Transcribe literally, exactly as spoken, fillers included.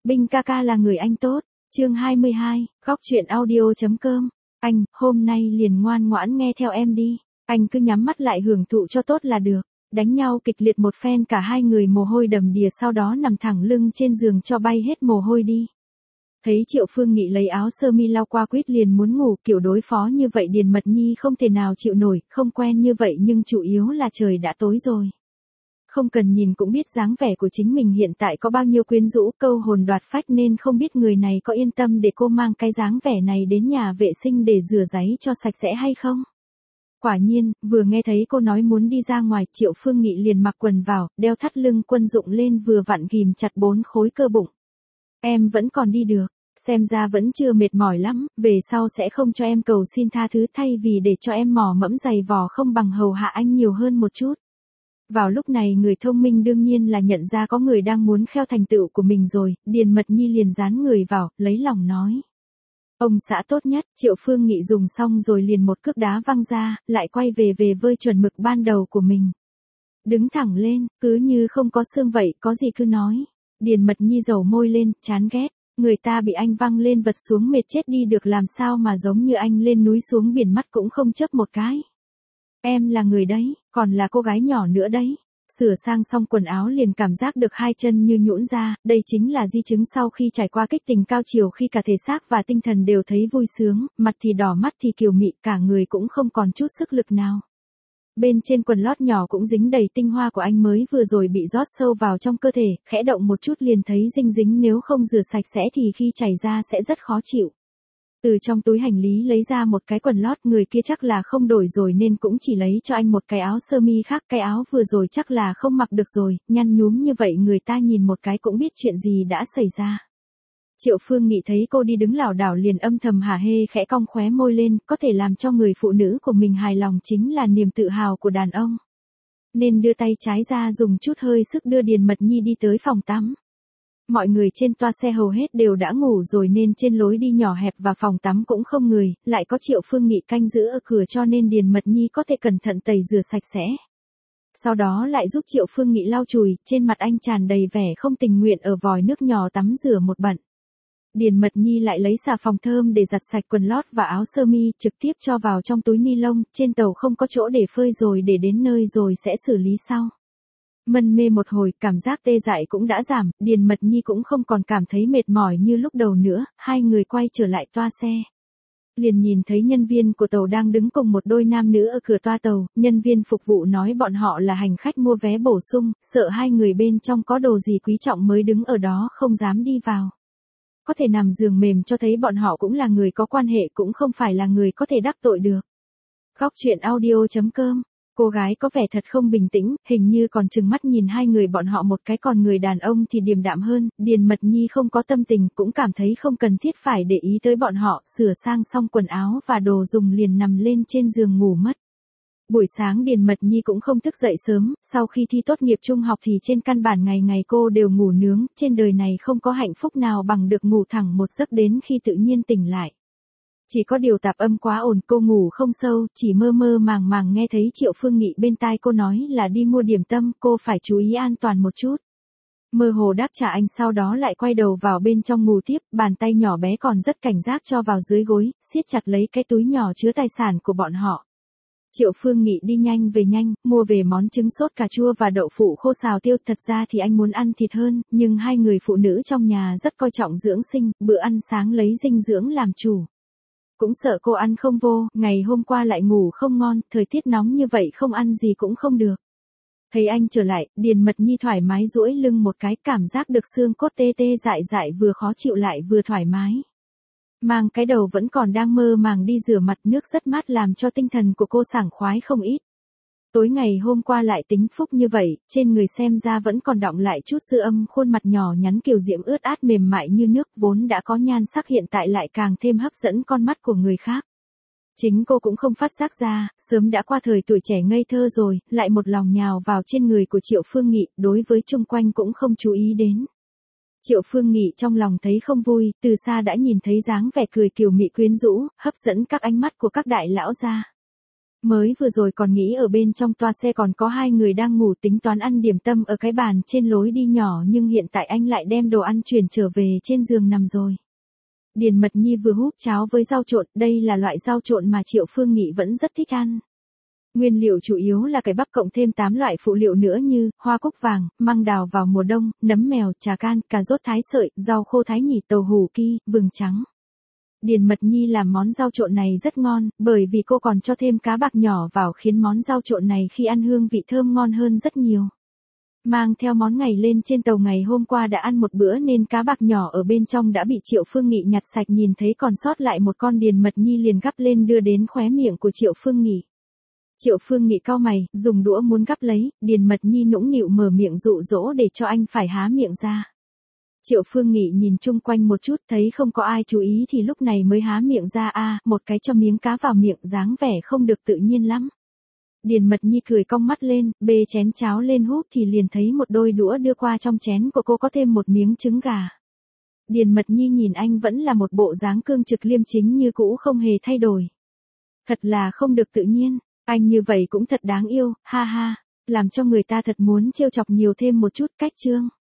Binh ca ca là người anh tốt. Chương hai mươi hai, góc truyện audio.com. Anh, hôm nay liền ngoan ngoãn nghe theo em đi. Anh cứ nhắm mắt lại hưởng thụ cho tốt là được. Đánh nhau kịch liệt một phen, cả hai người mồ hôi đầm đìa, sau đó nằm thẳng lưng trên giường cho bay hết mồ hôi đi. Thấy Triệu Phương Nghị lấy áo sơ mi lau qua quýt liền muốn ngủ, kiểu đối phó như vậy Điền Mật Nhi không thể nào chịu nổi, không quen như vậy nhưng chủ yếu là trời đã tối rồi. Không cần nhìn cũng biết dáng vẻ của chính mình hiện tại có bao nhiêu quyến rũ, câu hồn đoạt phách, nên không biết người này có yên tâm để cô mang cái dáng vẻ này đến nhà vệ sinh để rửa giấy cho sạch sẽ hay không. Quả nhiên, vừa nghe thấy cô nói muốn đi ra ngoài, Triệu Phương Nghị liền mặc quần vào, đeo thắt lưng quân dụng lên, vừa vặn ghìm chặt bốn khối cơ bụng. Em vẫn còn đi được, xem ra vẫn chưa mệt mỏi lắm, về sau sẽ không cho em cầu xin tha thứ, thay vì để cho em mò mẫm giày vò không bằng hầu hạ anh nhiều hơn một chút. Vào lúc này người thông minh đương nhiên là nhận ra có người đang muốn kheo thành tựu của mình rồi, Điền Mật Nhi liền dán người vào, lấy lòng nói. Ông xã tốt nhất. Triệu Phương Nghị dùng xong rồi liền một cước đá văng ra, lại quay về về vơi chuẩn mực ban đầu của mình. Đứng thẳng lên, cứ như không có xương vậy, có gì cứ nói. Điền Mật Nhi dầu môi lên, chán ghét. Người ta bị anh văng lên vật xuống mệt chết đi được, làm sao mà giống như anh lên núi xuống biển mắt cũng không chớp một cái. Em là người đấy, còn là cô gái nhỏ nữa đấy. Sửa sang xong quần áo liền cảm giác được hai chân như nhũn ra, đây chính là di chứng sau khi trải qua kích tình cao chiều, khi cả thể xác và tinh thần đều thấy vui sướng, mặt thì đỏ, mắt thì kiều mị, cả người cũng không còn chút sức lực nào. Bên trên quần lót nhỏ cũng dính đầy tinh hoa của anh mới vừa rồi bị rót sâu vào trong cơ thể, khẽ động một chút liền thấy dinh dính, nếu không rửa sạch sẽ thì khi chảy ra sẽ rất khó chịu. Từ trong túi hành lý lấy ra một cái quần lót, người kia chắc là không đổi rồi nên cũng chỉ lấy cho anh một cái áo sơ mi khác, cái áo vừa rồi chắc là không mặc được rồi, nhăn nhúm như vậy người ta nhìn một cái cũng biết chuyện gì đã xảy ra. Triệu Phương Nghị thấy cô đi đứng lảo đảo liền âm thầm hả hê, khẽ cong khóe môi lên, có thể làm cho người phụ nữ của mình hài lòng chính là niềm tự hào của đàn ông. Nên đưa tay trái ra dùng chút hơi sức đưa Điền Mật Nhi đi tới phòng tắm. Mọi người trên toa xe hầu hết đều đã ngủ rồi nên trên lối đi nhỏ hẹp và phòng tắm cũng không người, lại có Triệu Phương Nghị canh giữ ở cửa cho nên Điền Mật Nhi có thể cẩn thận tẩy rửa sạch sẽ. Sau đó lại giúp Triệu Phương Nghị lau chùi, trên mặt anh tràn đầy vẻ không tình nguyện, ở vòi nước nhỏ tắm rửa một bận. Điền Mật Nhi lại lấy xà phòng thơm để giặt sạch quần lót và áo sơ mi, trực tiếp cho vào trong túi ni lông, trên tàu không có chỗ để phơi rồi, để đến nơi rồi sẽ xử lý sau. Mân mê một hồi, cảm giác tê dại cũng đã giảm, Điền Mật Nhi cũng không còn cảm thấy mệt mỏi như lúc đầu nữa, hai người quay trở lại toa xe. Liền nhìn thấy nhân viên của tàu đang đứng cùng một đôi nam nữ ở cửa toa tàu, nhân viên phục vụ nói bọn họ là hành khách mua vé bổ sung, sợ hai người bên trong có đồ gì quý trọng mới đứng ở đó không dám đi vào. Có thể nằm giường mềm cho thấy bọn họ cũng là người có quan hệ, cũng không phải là người có thể đắc tội được. Góc truyện audio.com. Cô gái có vẻ thật không bình tĩnh, hình như còn trừng mắt nhìn hai người bọn họ một cái, còn người đàn ông thì điềm đạm hơn. Điền Mật Nhi không có tâm tình, cũng cảm thấy không cần thiết phải để ý tới bọn họ, sửa sang xong quần áo và đồ dùng liền nằm lên trên giường ngủ mất. Buổi sáng Điền Mật Nhi cũng không thức dậy sớm, sau khi thi tốt nghiệp trung học thì trên căn bản ngày ngày cô đều ngủ nướng, trên đời này không có hạnh phúc nào bằng được ngủ thẳng một giấc đến khi tự nhiên tỉnh lại. Chỉ có điều tạp âm quá ồn, cô ngủ không sâu, chỉ mơ mơ màng màng nghe thấy Triệu Phương Nghị bên tai cô nói là đi mua điểm tâm, cô phải chú ý an toàn một chút. Mơ hồ đáp trả anh, sau đó lại quay đầu vào bên trong ngủ tiếp, bàn tay nhỏ bé còn rất cảnh giác cho vào dưới gối, siết chặt lấy cái túi nhỏ chứa tài sản của bọn họ. Triệu Phương Nghị đi nhanh về nhanh, mua về món trứng sốt cà chua và đậu phụ khô xào tiêu, thật ra thì anh muốn ăn thịt hơn, nhưng hai người phụ nữ trong nhà rất coi trọng dưỡng sinh, bữa ăn sáng lấy dinh dưỡng làm chủ. Cũng sợ cô ăn không vô, ngày hôm qua lại ngủ không ngon, thời tiết nóng như vậy không ăn gì cũng không được. Thấy anh trở lại, Điền Mật Nhi thoải mái duỗi lưng một cái, cảm giác được xương cốt tê tê dại dại, vừa khó chịu lại vừa thoải mái. Mang cái đầu vẫn còn đang mơ màng đi rửa mặt, nước rất mát làm cho tinh thần của cô sảng khoái không ít. Tối ngày hôm qua lại tính phúc như vậy, trên người xem ra vẫn còn đọng lại chút dư âm, khuôn mặt nhỏ nhắn kiều diễm ướt át mềm mại như nước, vốn đã có nhan sắc hiện tại lại càng thêm hấp dẫn con mắt của người khác. Chính cô cũng không phát giác ra, sớm đã qua thời tuổi trẻ ngây thơ rồi, lại một lòng nhào vào trên người của Triệu Phương Nghị, đối với chung quanh cũng không chú ý đến. Triệu Phương Nghị trong lòng thấy không vui, từ xa đã nhìn thấy dáng vẻ cười kiều mị quyến rũ, hấp dẫn các ánh mắt của các đại lão gia. Mới vừa rồi còn nghĩ ở bên trong toa xe còn có hai người đang ngủ tính toán ăn điểm tâm ở cái bàn trên lối đi nhỏ, nhưng hiện tại anh lại đem đồ ăn chuyển trở về trên giường nằm rồi. Điền Mật Nhi vừa húp cháo với rau trộn, đây là loại rau trộn mà Triệu Phương Nghị vẫn rất thích ăn. Nguyên liệu chủ yếu là cải bắp cộng thêm tám loại phụ liệu nữa như hoa cúc vàng, măng đào vào mùa đông, nấm mèo, trà can, cà rốt thái sợi, rau khô thái nhì, tàu hủ ki, vừng trắng. Điền Mật Nhi làm món rau trộn này rất ngon, bởi vì cô còn cho thêm cá bạc nhỏ vào khiến món rau trộn này khi ăn hương vị thơm ngon hơn rất nhiều. Mang theo món ngày lên trên tàu ngày hôm qua đã ăn một bữa nên cá bạc nhỏ ở bên trong đã bị Triệu Phương Nghị nhặt sạch, nhìn thấy còn sót lại một con Điền Mật Nhi liền gắp lên đưa đến khóe miệng của Triệu Phương Nghị. Triệu Phương Nghị cau mày, dùng đũa muốn gắp lấy, Điền Mật Nhi nũng nịu mở miệng dụ dỗ để cho anh phải há miệng ra. Triệu Phương Nghị nhìn chung quanh một chút thấy không có ai chú ý thì lúc này mới há miệng ra a à, một cái cho miếng cá vào miệng dáng vẻ không được tự nhiên lắm. Điền Mật Nhi cười cong mắt lên, bê chén cháo lên húp thì liền thấy một đôi đũa đưa qua trong chén của cô có thêm một miếng trứng gà. Điền Mật Nhi nhìn anh vẫn là một bộ dáng cương trực liêm chính như cũ không hề thay đổi. Thật là không được tự nhiên, anh như vậy cũng thật đáng yêu, ha ha, làm cho người ta thật muốn trêu chọc nhiều thêm một chút. Cách chương